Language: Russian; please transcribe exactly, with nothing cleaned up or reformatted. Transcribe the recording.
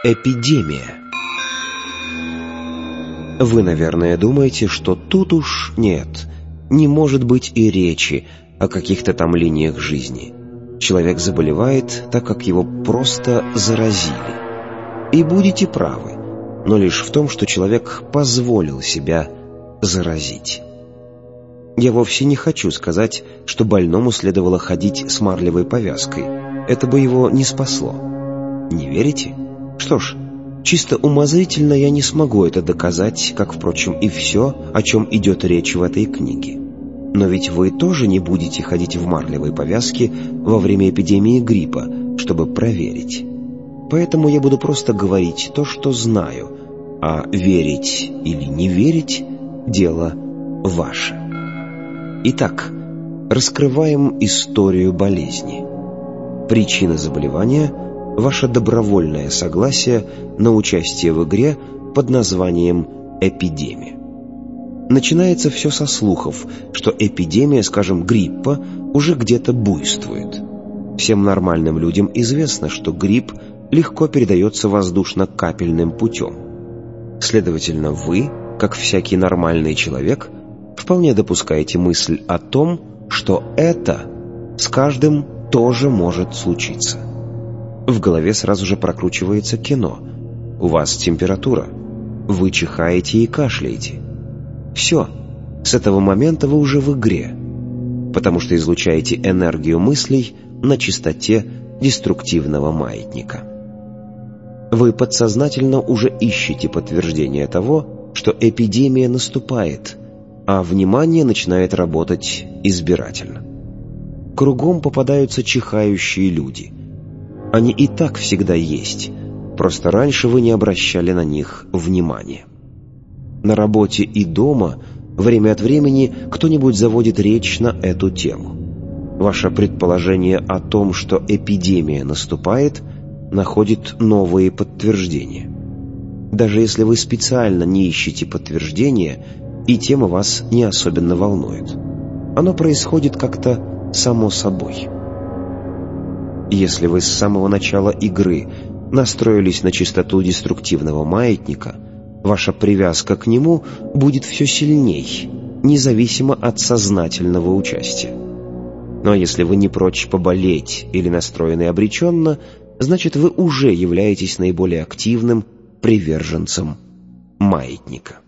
Эпидемия. Вы, наверное, думаете, что тут уж нет, не может быть и речи о каких-то там линиях жизни. Человек заболевает, так как его просто заразили. И будете правы, но лишь в том, что человек позволил себя заразить. Я вовсе не хочу сказать, что больному следовало ходить с марлевой повязкой. Это бы его не спасло. Не верите? Что ж, чисто умозрительно я не смогу это доказать, как, впрочем, и все, о чем идет речь в этой книге. Но ведь вы тоже не будете ходить в марлевой повязке во время эпидемии гриппа, чтобы проверить. Поэтому я буду просто говорить то, что знаю, а верить или не верить – дело ваше. Итак, раскрываем историю болезни. Причина заболевания – ваше добровольное согласие на участие в игре под названием «Эпидемия». Начинается все со слухов, что эпидемия, скажем, гриппа, уже где-то буйствует. Всем нормальным людям известно, что грипп легко передается воздушно-капельным путем. Следовательно, вы, как всякий нормальный человек, вполне допускаете мысль о том, что это с каждым тоже может случиться. В голове сразу же прокручивается кино. У вас температура. Вы чихаете и кашляете. Все. С этого момента вы уже в игре, потому что излучаете энергию мыслей на частоте деструктивного маятника. Вы подсознательно уже ищете подтверждение того, что эпидемия наступает, а внимание начинает работать избирательно. Кругом попадаются чихающие люди. Они и так всегда есть, просто раньше вы не обращали на них внимания. На работе и дома время от времени кто-нибудь заводит речь на эту тему. Ваше предположение о том, что эпидемия наступает, находит новые подтверждения. Даже если вы специально не ищете подтверждения, и тема вас не особенно волнует. Оно происходит как-то само собой. Если вы с самого начала игры настроились на частоту деструктивного маятника, ваша привязка к нему будет все сильней, независимо от сознательного участия. Но если вы не прочь поболеть или настроены обреченно, значит вы уже являетесь наиболее активным приверженцем маятника.